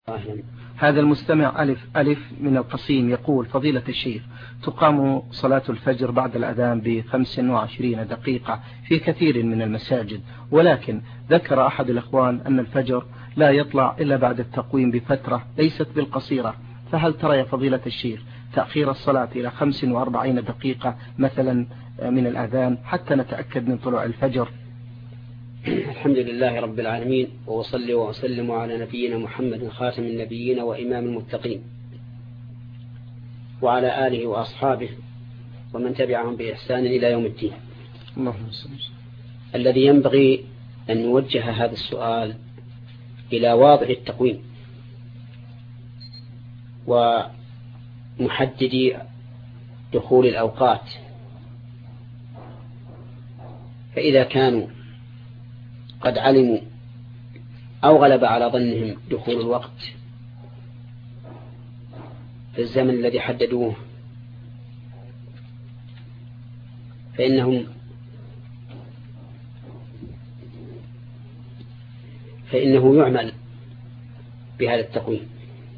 هذا المستمع ألف من القصيم يقول: فضيلة الشيخ، تقام صلاة الفجر بعد الأذان ب25 دقيقة في كثير من المساجد، ولكن ذكر أحد الأخوان أن الفجر لا يطلع إلا بعد التقويم بفترة ليست بالقصيرة، فهل ترى يا فضيلة الشيخ تأخير الصلاة إلى 45 دقيقة مثلا من الأذان حتى نتأكد من طلوع الفجر؟ الحمد لله رب العالمين، وأصلي وأسلم على نبينا محمد خاتم النبيين وإمام المتقين، وعلى آله وأصحابه ومن تبعهم بإحسان إلى يوم الدين. الذي ينبغي أن نوجه هذا السؤال إلى واضع التقويم ومحددي دخول الأوقات، فإذا كانوا قد علموا أو غلب على ظنهم دخول الوقت في الزمن الذي حددوه، فإنه يعمل بهذا التقويم.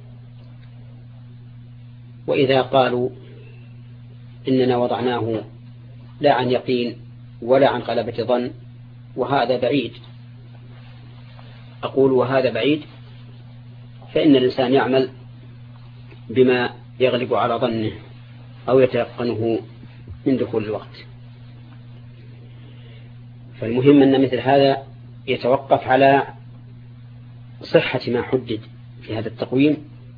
وإذا قالوا إننا وضعناه لا عن يقين ولا عن غلبة ظن، وهذا بعيد، أقول وهذا بعيد، فإن الإنسان يعمل بما يغلب على ظنه أو يتيقنه من دخول الوقت. فالمهم أن مثل هذا يتوقف على صحة ما حدد في هذا التقويم،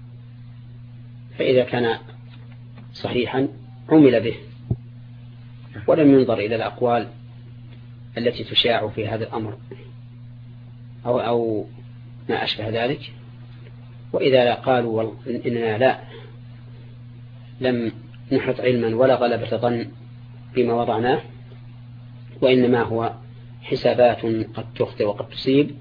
فإذا كان صحيحا عمل به ولم ينظر إلى الأقوال التي تشاع في هذا الأمر أو ما أشبه ذلك. وإذا قالوا إننا لا لم نحط علما ولا غلبة ظن بما وضعناه، وإنما هو حسابات قد تخطئ وقد تصيب،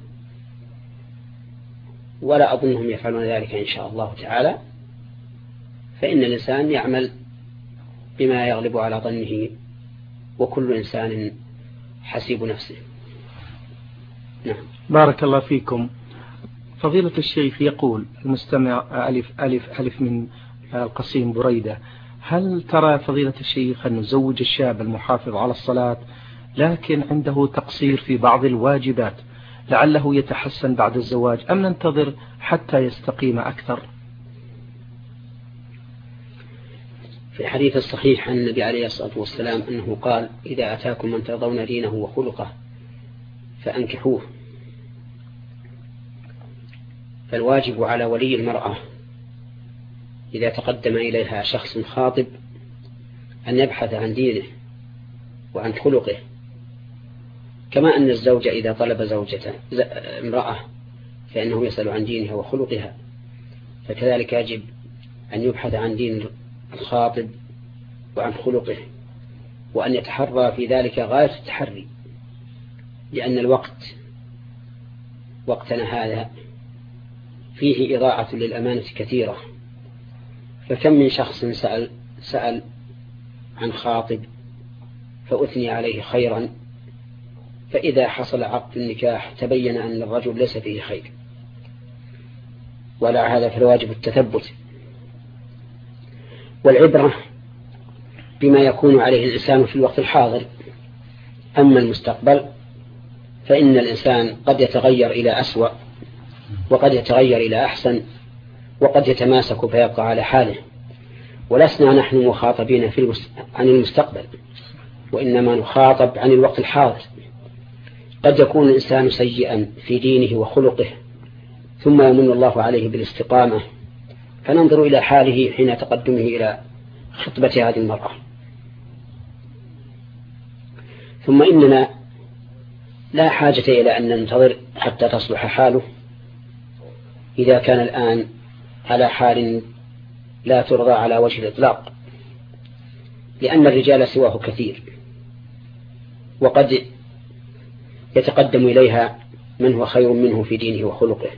ولا أظنهم يفعلون ذلك إن شاء الله تعالى، فإن الإنسان يعمل بما يغلب على ظنه، وكل إنسان حسيب نفسه. نعم. بارك الله فيكم. فضيلة الشيخ يقول المستمع ألف من القصيم بريدة: هل ترى فضيلة الشيخ أن نزوج الشاب المحافظ على الصلاة لكن عنده تقصير في بعض الواجبات لعله يتحسن بعد الزواج، أم ننتظر حتى يستقيم أكثر؟ في الحديث الصحيح عن النبي عليه الصلاة والسلام أنه قال: إذا أتاكم من ترضون دينه وخلقه فأنكحوه. فالواجب على ولي المرأة إذا تقدم إليها شخص خاطب أن يبحث عن دينه وعن خلقه، كما أن الزوج إذا طلب زوجته امرأة فإنه يسأل عن دينها وخلقها، فكذلك يجب أن يبحث عن دين الخاطب وعن خلقه، وأن يتحرى في ذلك غاية التحري، لأن الوقت وقتنا هذا فيه إضاعة للأمانة كثيرة. فكم من شخص سأل عن خاطب فأثني عليه خيرا، فإذا حصل عقد النكاح تبين أن الرجل ليس فيه خير، ولا هذا في الواجب التثبت. والعبرة بما يكون عليه الإنسان في الوقت الحاضر، أما المستقبل فإن الإنسان قد يتغير إلى أسوأ، وقد يتغير إلى أحسن، وقد يتماسك فيبقى على حاله، ولسنا نحن مخاطبين عن المستقبل، وإنما نخاطب عن الوقت الحاضر. قد يكون الإنسان سيئا في دينه وخلقه ثم يمن الله عليه بالاستقامة، فننظر إلى حاله حين تقدمه إلى خطبة هذه المرأة. ثم إننا لا حاجة إلى أن ننتظر حتى تصلح حاله إذا كان الآن على حال لا ترضى على وجه الإطلاق، لأن الرجال سواه كثير، وقد يتقدم إليها من هو خير منه في دينه وخلقه،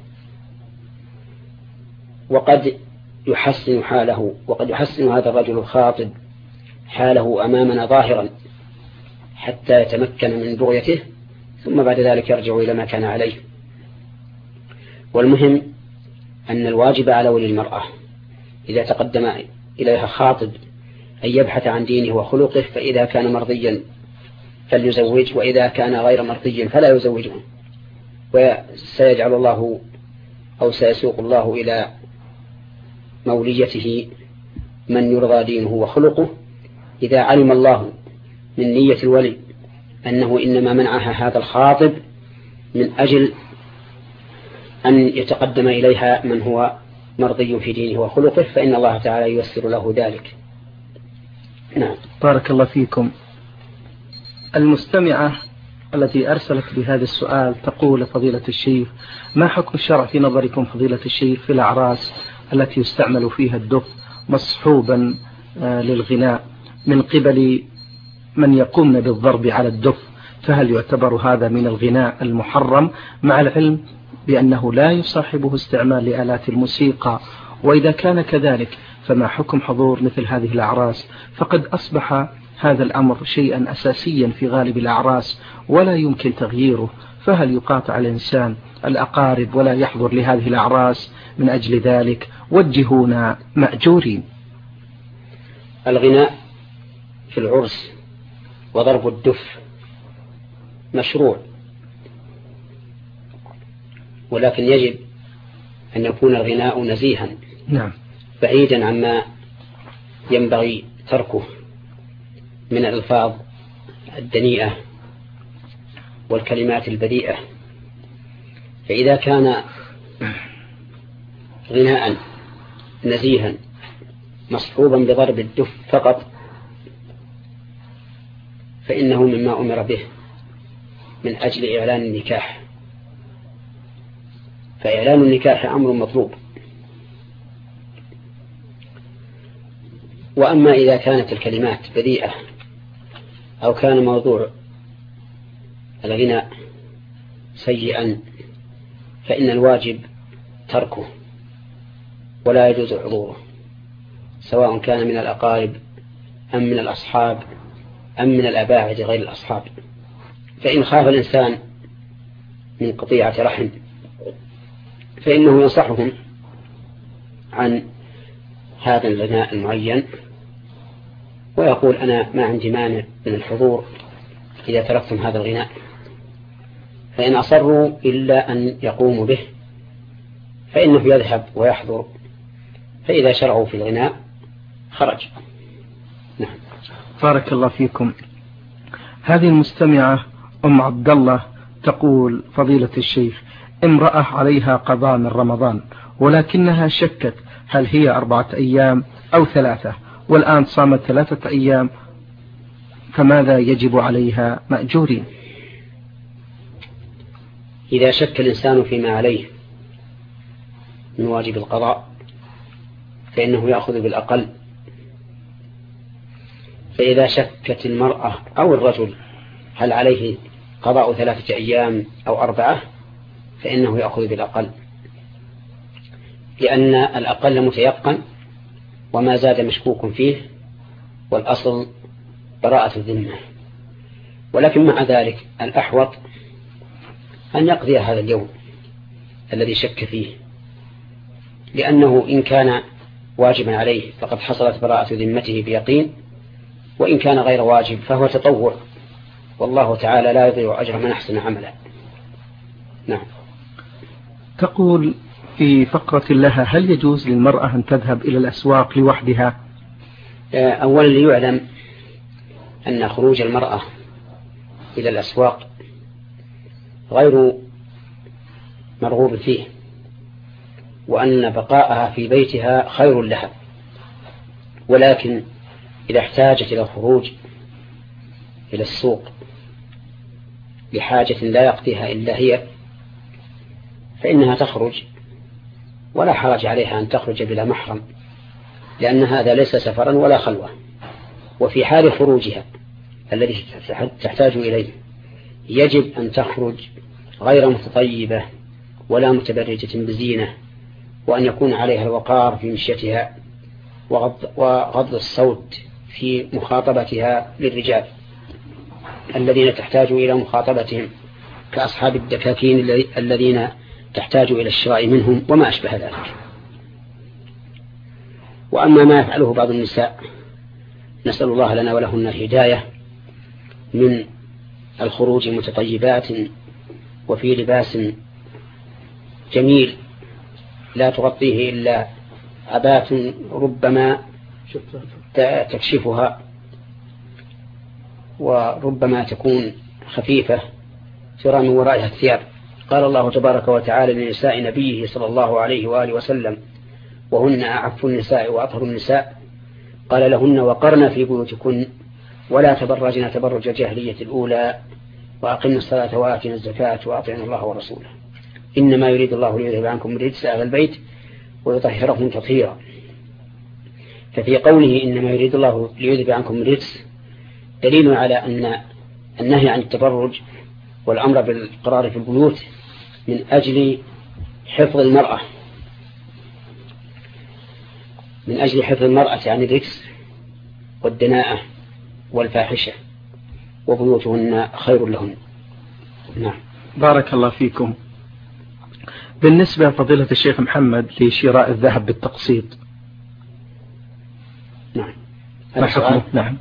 وقد يحسن حاله، وقد يحسن هذا الرجل الخاطب حاله أمامنا ظاهرا حتى يتمكن من بغيته، ثم بعد ذلك يرجع إلى ما كان عليه. والمهم أن الواجب على ولي المرأة إذا تقدم إليها خاطب أن يبحث عن دينه وخلقه، فإذا كان مرضيا فليزوج، وإذا كان غير مرضي فلا يزوجه، وسيجعل الله أو سيسوق الله إلى موليته من يرضى دينه وخلقه، إذا علم الله من نية الولي أنه إنما منعها هذا الخاطب من أجل أن يتقدم إليها من هو مرضي في دينه وخلقه، فإن الله تعالى ييسر له ذلك. نعم. بارك الله فيكم. المستمعة التي أرسلت بهذا السؤال تقول: فضيلة الشيخ، ما حكم الشرع في نظركم فضيلة الشيخ في الأعراس التي يستعمل فيها الدف مصحوبا للغناء من قبل من يقومن بالضرب على الدف، فهل يعتبر هذا من الغناء المحرم، مع العلم بأنه لا يصاحبه استعمال لآلات الموسيقى؟ وإذا كان كذلك فما حكم حضور مثل هذه الأعراس؟ فقد أصبح هذا الأمر شيئا أساسيا في غالب الأعراس ولا يمكن تغييره، فهل يقاطع الإنسان الأقارب ولا يحضر لهذه الأعراس من أجل ذلك؟ وجهونا مأجورين. الغناء في العرس وضرب الدف مشروع، ولكن يجب أن يكون الغناء نزيها، نعم، بعيدا عما ينبغي تركه من الألفاظ الدنيئة والكلمات البذيئة. فإذا كان غناء نزيها مصحوبا بضرب الدف فقط فإنه مما أمر به من أجل إعلان النكاح، فإعلان النكاح أمر مطلوب. وأما إذا كانت الكلمات بذيئة أو كان موضوع الغناء سيئا فإن الواجب تركه ولا يجوز حضوره، سواء كان من الأقارب أم من الأصحاب أم من الأباعد غير الأصحاب. فإن خاف الإنسان من قطيعة رحم فإنه ينصحهم عن هذا الغناء المعين ويقول: أنا ما عندي مانع من الحضور إذا تركتم هذا الغناء. فإن أصروا إلا أن يقوموا به فإنه يذهب ويحضر، فإذا شرعوا في الغناء خرج. نعم. بارك الله فيكم. هذه المستمعة أم عبد الله تقول: فضيلة الشيخ، امرأة عليها قضاء من رمضان ولكنها شكت هل هي 4 أيام أو 3، والآن صامت 3 أيام، فماذا يجب عليها مأجورين؟ إذا شك الإنسان فيما عليه من واجب القضاء فإنه يأخذ بالأقل. فإذا شكت المرأة أو الرجل هل عليه قضاء 3 أيام أو 4 فإنه يأخذ بالأقل، لأن الأقل متيقن وما زاد مشكوك فيه، والأصل براءة الذمة. ولكن مع ذلك الأحوط أن يقضي هذا اليوم الذي شك فيه، لأنه إن كان واجبا عليه فقد حصلت براءة ذمته بيقين، وإن كان غير واجب فهو تطوع، والله تعالى لا يضيع أجر من أحسن عملا. نعم. تقول في فقرة لها: هل يجوز للمرأة أن تذهب إلى الأسواق لوحدها؟ أولا ليعلم أن خروج المرأة إلى الأسواق غير مرغوب فيه، وأن بقاءها في بيتها خير لها، ولكن إذا احتاجت إلى الخروج إلى السوق لحاجة لا يقضيها إلا هي فإنها تخرج، ولا حرج عليها أن تخرج بلا محرم، لأن هذا ليس سفرا ولا خلوة. وفي حال خروجها الذي تحتاج إليه يجب أن تخرج غير متطيبة ولا متبرجة بزينة، وأن يكون عليها الوقار في مشيتها وغض الصوت في مخاطبتها للرجال الذين تحتاج إلى مخاطبتهم كأصحاب الدكاكين الذين تحتاج إلى الشراء منهم وما أشبه ذلك. وأما ما يفعله بعض النساء نسأل الله لنا ولهن الهداية من الخروج متطيبات وفي لباس جميل لا تغطيه إلا عبات ربما تكشفها وربما تكون خفيفة ترى من ورائها الثياب. قال الله تبارك وتعالى لنساء نبيه صلى الله عليه وآله وسلم وهن أعف النساء وأطهر النساء قال لهن وقرن في بيوتكن ولا تبرجن تبرج الجاهلية الأولى وأقمنا الصلاة وآتينا الزكاة وأطعنا الله ورسوله إنما يريد الله ليذهب عنكم الرجس أهل البيت ويطهركم تطهيرا. ففي قوله إنما يريد الله ليذهب عنكم الرجس دليل على أن النهي عن التبرج والأمر بالقرار في البيوت من أجل حفظ المرأة عن الرجس والدناءة والفاحشة وبيوتهن خير لهن. نعم. بارك الله فيكم. بالنسبة فضيلة الشيخ محمد لشراء الذهب بالتقسيط نعم ما حكمه؟ نعم.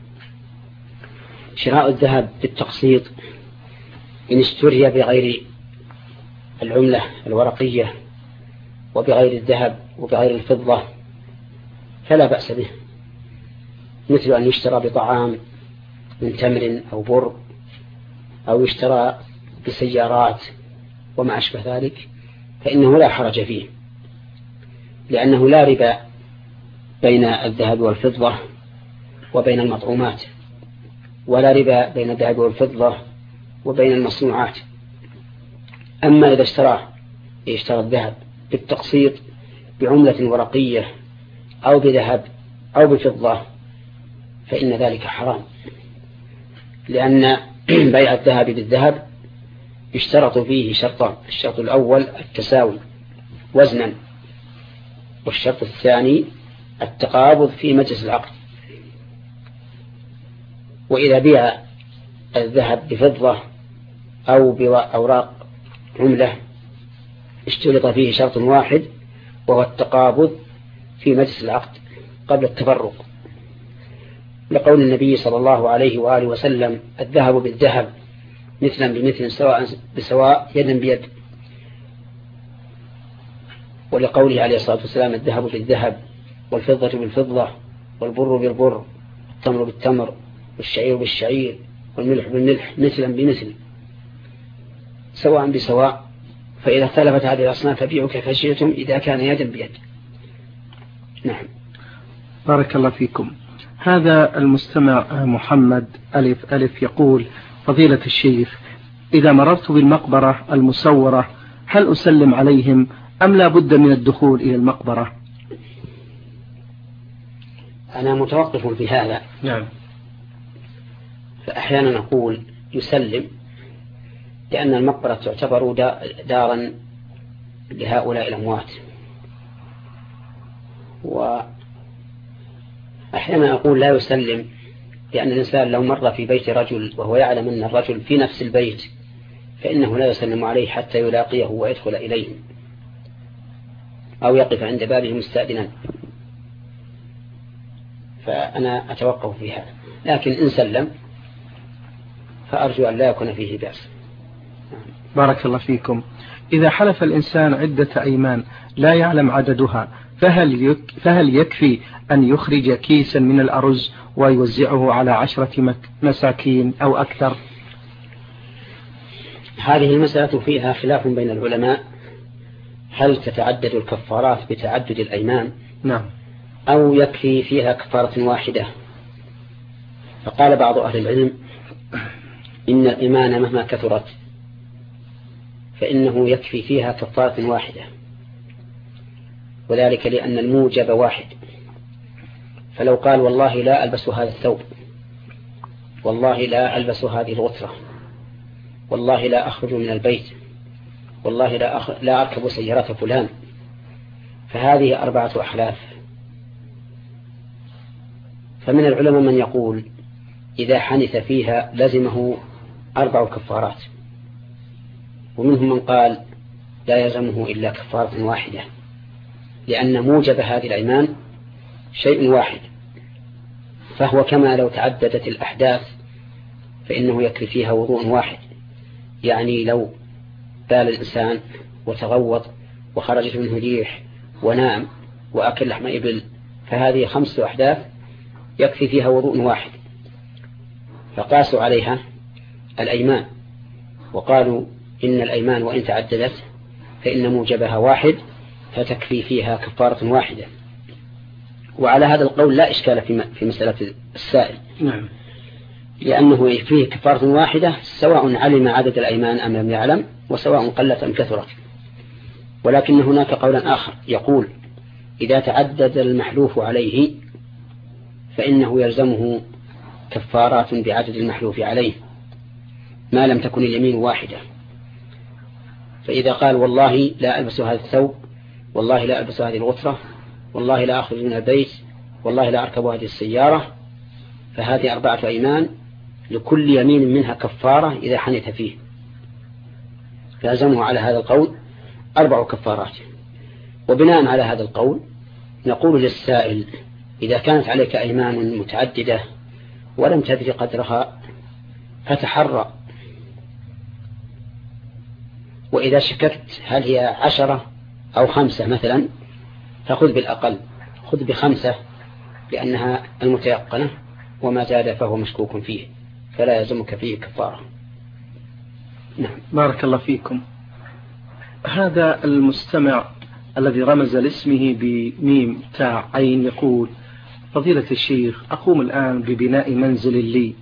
شراء الذهب بالتقسيط إن اشتري بغير العملة الورقية وبغير الذهب وبغير الفضة فلا بأس به، مثل أن يشترى بطعام من تمر أو بر أو يشترى بسيارات وما أشبه ذلك فإنه لا حرج فيه، لأنه لا ربا بين الذهب والفضة وبين المطعومات، ولا ربا بين الذهب والفضة وبين المصنوعات. أما إذا اشترى الذهب بالتقسيط بعملة ورقية أو بذهب أو بفضة فإن ذلك حرام، لأن بيع الذهب بالذهب يشترط فيه شرطان: الشرط الأول التساوي وزنا، والشرط الثاني التقابض في مجلس العقد. وإذا بيع الذهب بفضة أو بأوراق عملة اشترط فيه شرط واحد وهو التقابض في مجلس العقد قبل التفرق، لقول النبي صلى الله عليه وآله وسلم: الذهب بالذهب مثلا بمثل سواء بسواء يدا بيد. ولقوله عليه الصلاة والسلام: الذهب بالذهب والفضة بالفضة والبر بالبر والتمر بالتمر والشعير بالشعير والملح بالملح مثلا بمثل سواء بسواء، فإذا اختلفت هذه الأصناف فبيعوا كيف شئتم إذا كان يدا بيد. نعم. بارك الله فيكم. هذا المستمع محمد ألف ألف يقول: فضيلة الشيخ، إذا مررت بالمقبرة المسورة هل أسلم عليهم أم لا بد من الدخول إلى المقبرة؟ أنا متوقف في هذا. نعم. فأحيانا نقول يسلم، لأن المقبرة تعتبر دارا لهؤلاء الأموات، وأحيانا أقول لا يسلم، لأن الإنسان لو مر في بيت رجل وهو يعلم أن الرجل في نفس البيت فإنه لا يسلم عليه حتى يلاقيه ويدخل إليه أو يقف عند بابه مستأذنا. فأنا أتوقف في هذا، لكن إن سلم فأرجو أن لا يكون فيه بأس. بارك الله فيكم. إذا حلف الإنسان عدة أيمان لا يعلم عددها فهل يكفي أن يخرج كيسا من الأرز ويوزعه على 10 مساكين أو أكثر؟ هذه المسألة فيها خلاف بين العلماء، هل تتعدد الكفارات بتعدد الأيمان؟ نعم. أو يكفي فيها كفارة واحدة؟ فقال بعض أهل العلم: إن الإيمان مهما كثرت فإنه يكفي فيها كفارة واحدة، وذلك لأن الموجب واحد. فلو قال: والله لا ألبس هذا الثوب، والله لا ألبس هذه الغترة، والله لا أخرج من البيت، والله لا أركب سيارة فلان، فهذه 4 أحلاف. فمن العلماء من يقول إذا حنث فيها لزمه 4 كفارات، ومنهم من قال لا يلزمه إلا كفارة واحدة، لأن موجب هذه الأيمان شيء واحد، فهو كما لو تعددت الأحداث فإنه يكفي فيها وضوء واحد. يعني لو بال الإنسان وتغوط وخرجت منه ريح ونام وأكل لحم إبل، فهذه 5 أحداث يكفي فيها وضوء واحد، فقاسوا عليها الأيمان وقالوا إن الأيمان وإن تعددت فإن موجبها واحد فتكفي فيها كفارة واحدة. وعلى هذا القول لا إشكال في مسألة السائل، نعم، لأنه فيه كفارة واحدة سواء علم عدد الأيمان أم لم يعلم، وسواء قلت أم كثرت. ولكن هناك قولا آخر يقول إذا تعدد المحلوف عليه فإنه يلزمه كفارات بعدد المحلوف عليه ما لم تكن اليمين واحدة. فإذا قال والله لا ألبس هذا الثوب، والله لا ألبس هذه الغترة، والله لا أخرج من البيت، والله لا أركب هذه السيارة، فهذه 4 أيمان لكل يمين منها كفارة إذا حنث فيه، فلزمه على هذا القول 4 كفارات. وبناء على هذا القول نقول للسائل إذا كانت عليك أيمان متعددة ولم تدري قدرها فتحرى، وإذا شككت هل هي 10 أو 5 مثلا فخذ بالأقل، خذ ب5 لأنها المتيقنة، وما زاد فهو مشكوك فيه فلا يلزمك فيه كفارة. نعم، بارك الله فيكم. هذا المستمع الذي رمز لاسمه بميم تاء عين يقول فضيلة الشيخ أقوم الآن ببناء منزل لي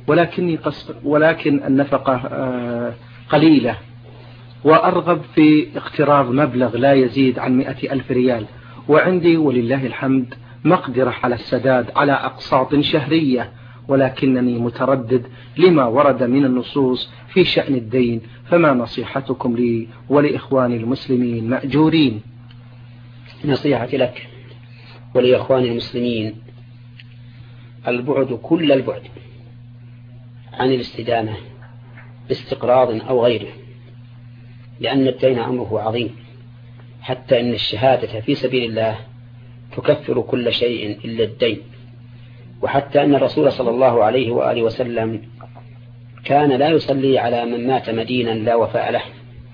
ولكن النفقة قليلة، وأرغب في اقتراض مبلغ لا يزيد عن 100,000 ريال، وعندي ولله الحمد مقدرة على السداد على أقساط شهرية، ولكنني متردد لما ورد من النصوص في شأن الدين، فما نصيحتكم لي ولإخواني المسلمين مأجورين؟ نصيحتي لك ولإخواني المسلمين البعد كل البعد عن الاستدامة باستقراض أو غيره، لأن الدين أمره عظيم، حتى إن الشهادة في سبيل الله تكفر كل شيء إلا الدين. وحتى أن الرسول صلى الله عليه وآله وسلم كان لا يصلي على من مات مدينا لا وفاء له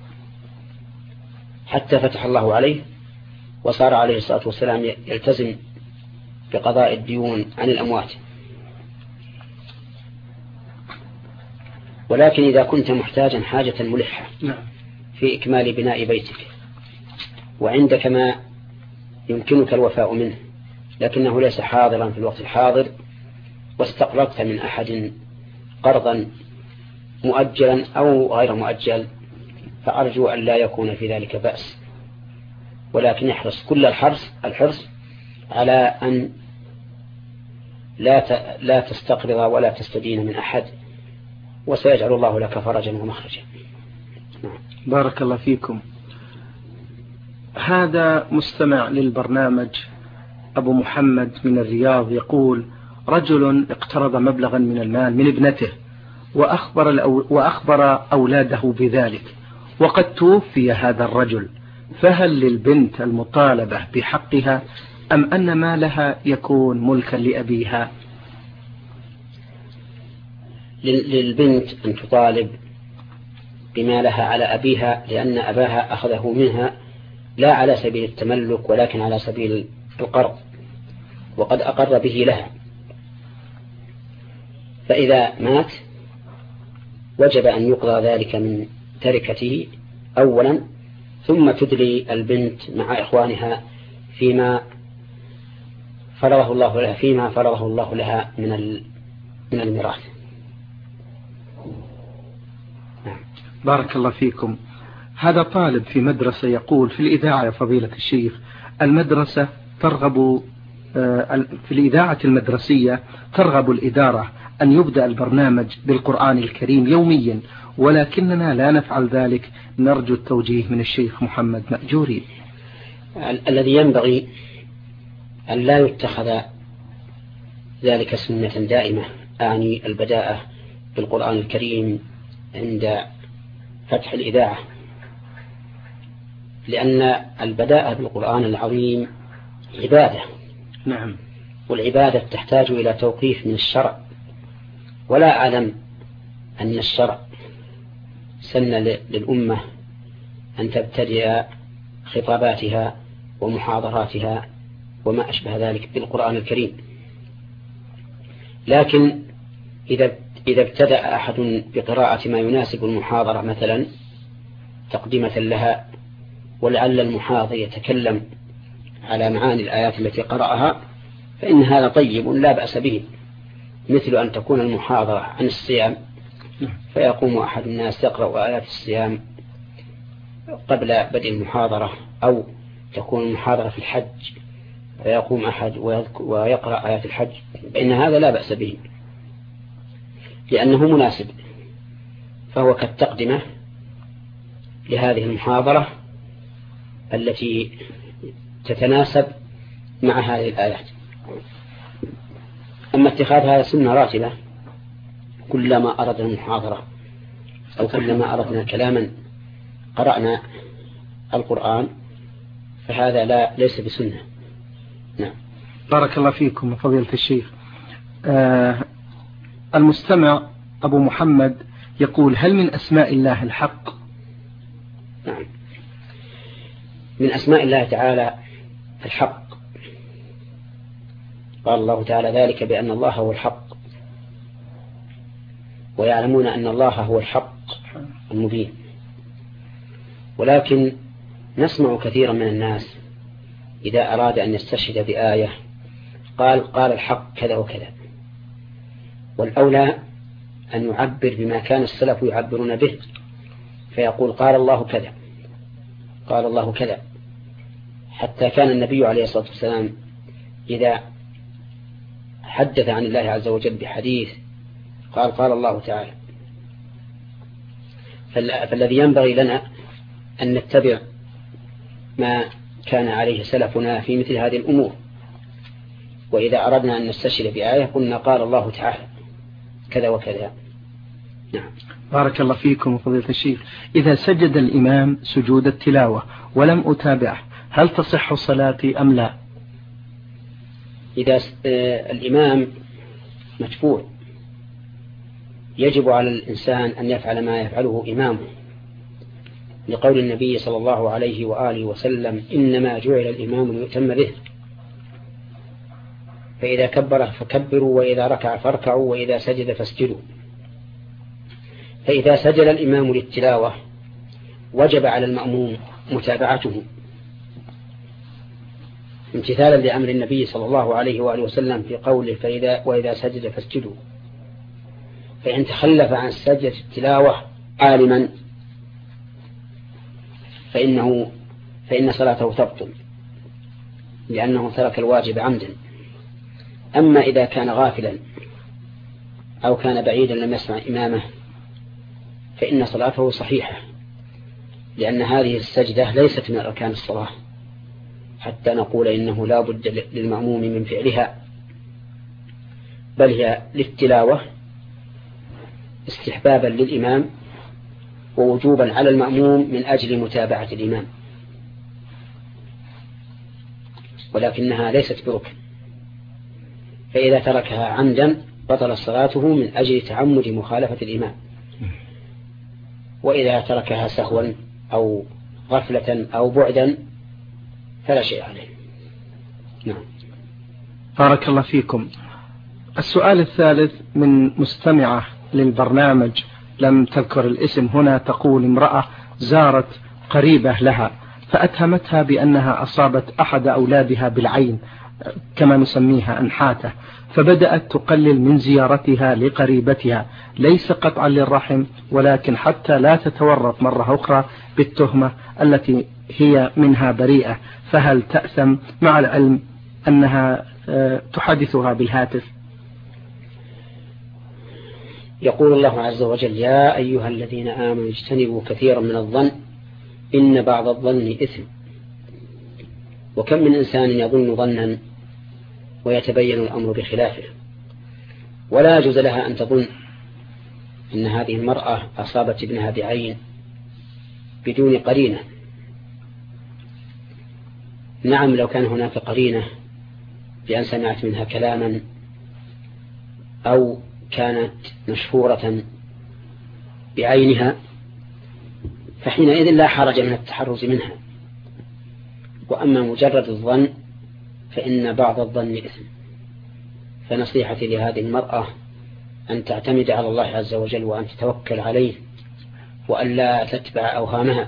حتى فتح الله عليه وصار عليه الصلاة والسلام يلتزم بقضاء الديون عن الأموات. ولكن إذا كنت محتاجا حاجة ملحة في إكمال بناء بيتك وعندك ما يمكنك الوفاء منه لكنه ليس حاضرا في الوقت الحاضر، واستقرضت من أحد قرضا مؤجلا أو غير مؤجل، فأرجو أن لا يكون في ذلك بأس، ولكن يحرص كل الحرص على أن لا تستقرض ولا تستدين من أحد، وسيجعل الله لك فرجا ومخرجا. بارك الله فيكم. هذا مستمع للبرنامج أبو محمد من الرياض يقول رجل اقترض مبلغا من المال من ابنته وأخبر أولاده بذلك، وقد توفي هذا الرجل، فهل للبنت المطالبة بحقها أم أن مالها يكون ملكا لأبيها؟ للبنت أن تطالب بمالها على أبيها، لأن أباها أخذه منها لا على سبيل التملك ولكن على سبيل القرض، وقد أقر به لها. فإذا مات وجب أن يقضى ذلك من تركته أولا، ثم تدلي البنت مع إخوانها فيما فرضه الله لها من الميراث. بارك الله فيكم. هذا طالب في مدرسة يقول في الإذاعة يا فضيلة الشيخ المدرسة ترغب في الإذاعة المدرسية ترغب الإدارة أن يبدأ البرنامج بالقرآن الكريم يوميا، ولكننا لا نفعل ذلك، نرجو التوجيه من الشيخ محمد مأجورين. الذي ينبغي أن لا يتخذ ذلك سنة دائمة، أعني البداءة بالقرآن الكريم عند فتح الإذاعة، لأن البداءة بالقرآن العظيم عبادة. نعم. والعبادة تحتاج إلى توقيف من الشرع، ولا أعلم أن الشرع سن للأمة أن تبتدئ خطاباتها ومحاضراتها وما أشبه ذلك بالقرآن الكريم. لكن إذا ابتدأ أحد بقراءة ما يناسب المحاضرة مثلا تقدمة لها، ولعل المحاضر يتكلم على معاني الآيات التي قرأها، فإن هذا طيب لا بأس به، مثل أن تكون المحاضرة عن الصيام فيقوم أحد الناس يقرأ آيات الصيام قبل بدء المحاضرة، أو تكون المحاضرة في الحج فيقوم أحد ويقرأ آيات الحج، فإن هذا لا بأس به لأنه مناسب، فهو كالتقدمة لهذه المحاضرة التي تتناسب مع هذه الآيات. أما اتخاذ هذا سنة راتبة كلما أردنا المحاضرة أو كلما أردنا كلاما قرأنا القرآن فهذا ليس بسنة. نعم. بارك الله فيكم فضيلة الشيخ. المستمع أبو محمد يقول: هل من أسماء الله الحق؟ نعم، من أسماء الله تعالى الحق. قال الله تعالى: ذلك بأن الله هو الحق ويعلمون أن الله هو الحق المبين. ولكن نسمع كثيرا من الناس إذا أراد أن يستشهد بآية قال الحق كذا وكذا، والأولى أن يعبر بما كان السلف يعبرون به، فيقول قال الله كذا قال الله كذا. حتى كان النبي عليه الصلاة والسلام إذا حدث عن الله عز وجل بحديث قال الله تعالى. فالذي ينبغي لنا أن نتبع ما كان عليه سلفنا في مثل هذه الأمور، وإذا أردنا أن نستشهد بآية قلنا قال الله تعالى كذا وكذا. نعم. بارك الله فيكم فضيلة الشيخ. إذا سجد الإمام سجود التلاوة ولم أتابعه هل تصح صلاتي أم لا؟ إذا الإمام مدفوع يجب على الإنسان أن يفعل ما يفعله إمامه، لقول النبي صلى الله عليه وآله وسلم: إنما جعل الإمام ليؤتم به، فإذا كبر فكبروا، وإذا ركع فاركعوا، وإذا سجد فاسجدوا. فإذا سجد الإمام للتلاوة وجب على المأموم متابعته امتثالا لأمر النبي صلى الله عليه وآله وسلم في قوله: وإذا سجد فاسجدوا. فإن تخلف عن سجدة التلاوة عالما فإن صلاته تبطل لأنه ترك الواجب عمدا. أما إذا كان غافلا أو كان بعيدا لم يسمع إمامه فإن صلاته صحيحة، لأن هذه السجدة ليست من أركان الصلاة حتى نقول إنه لا بد للمأموم من فعلها، بل هي للتلاوة استحبابا للإمام ووجوبا على المأموم من أجل متابعة الإمام، ولكنها ليست بركن. فإذا تركها عمدا بطل صلاته من أجل تعمد مخالفة الإمام، وإذا تركها سهوا أو غفلة أو بعدا فلا شيء عليه. نعم. بارك الله فيكم. السؤال الثالث من مستمعة للبرنامج لم تذكر الاسم هنا، تقول: امرأة زارت قريبة لها فأتهمتها بأنها أصابت أحد أولادها بالعين كما نسميها أنحاته، فبدأت تقلل من زيارتها لقريبتها ليس قطعا للرحم ولكن حتى لا تتورط مرة أخرى بالتهمة التي هي منها بريئة، فهل تأثم مع العلم أنها تحدثها بالهاتف؟ يقول الله عز وجل: يا أيها الذين آمنوا اجتنبوا كثيرا من الظن إن بعض الظن إثم. وكم من إنسان يظن ظنا ويتبين الأمر بخلافه، ولا يجوز لها أن تظن إن هذه المرأة أصابت ابنها بعين بدون قرينة، نعم لو كان هناك قرينة بأن سمعت منها كلاما أو كانت مشهورة بعينها فحينئذ لا حرج من التحرز منها. وأما مجرد الظن فإن بعض الظن إثم. فنصيحتي لهذه المرأة أن تعتمد على الله عز وجل وأن تتوكل عليه وأن لا تتبع أوهامها،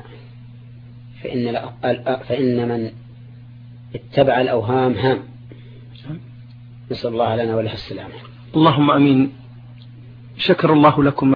فإن من اتبع الأوهام هام. نسأل الله لنا ولها السلامة. اللهم أمين. شكر الله لكم.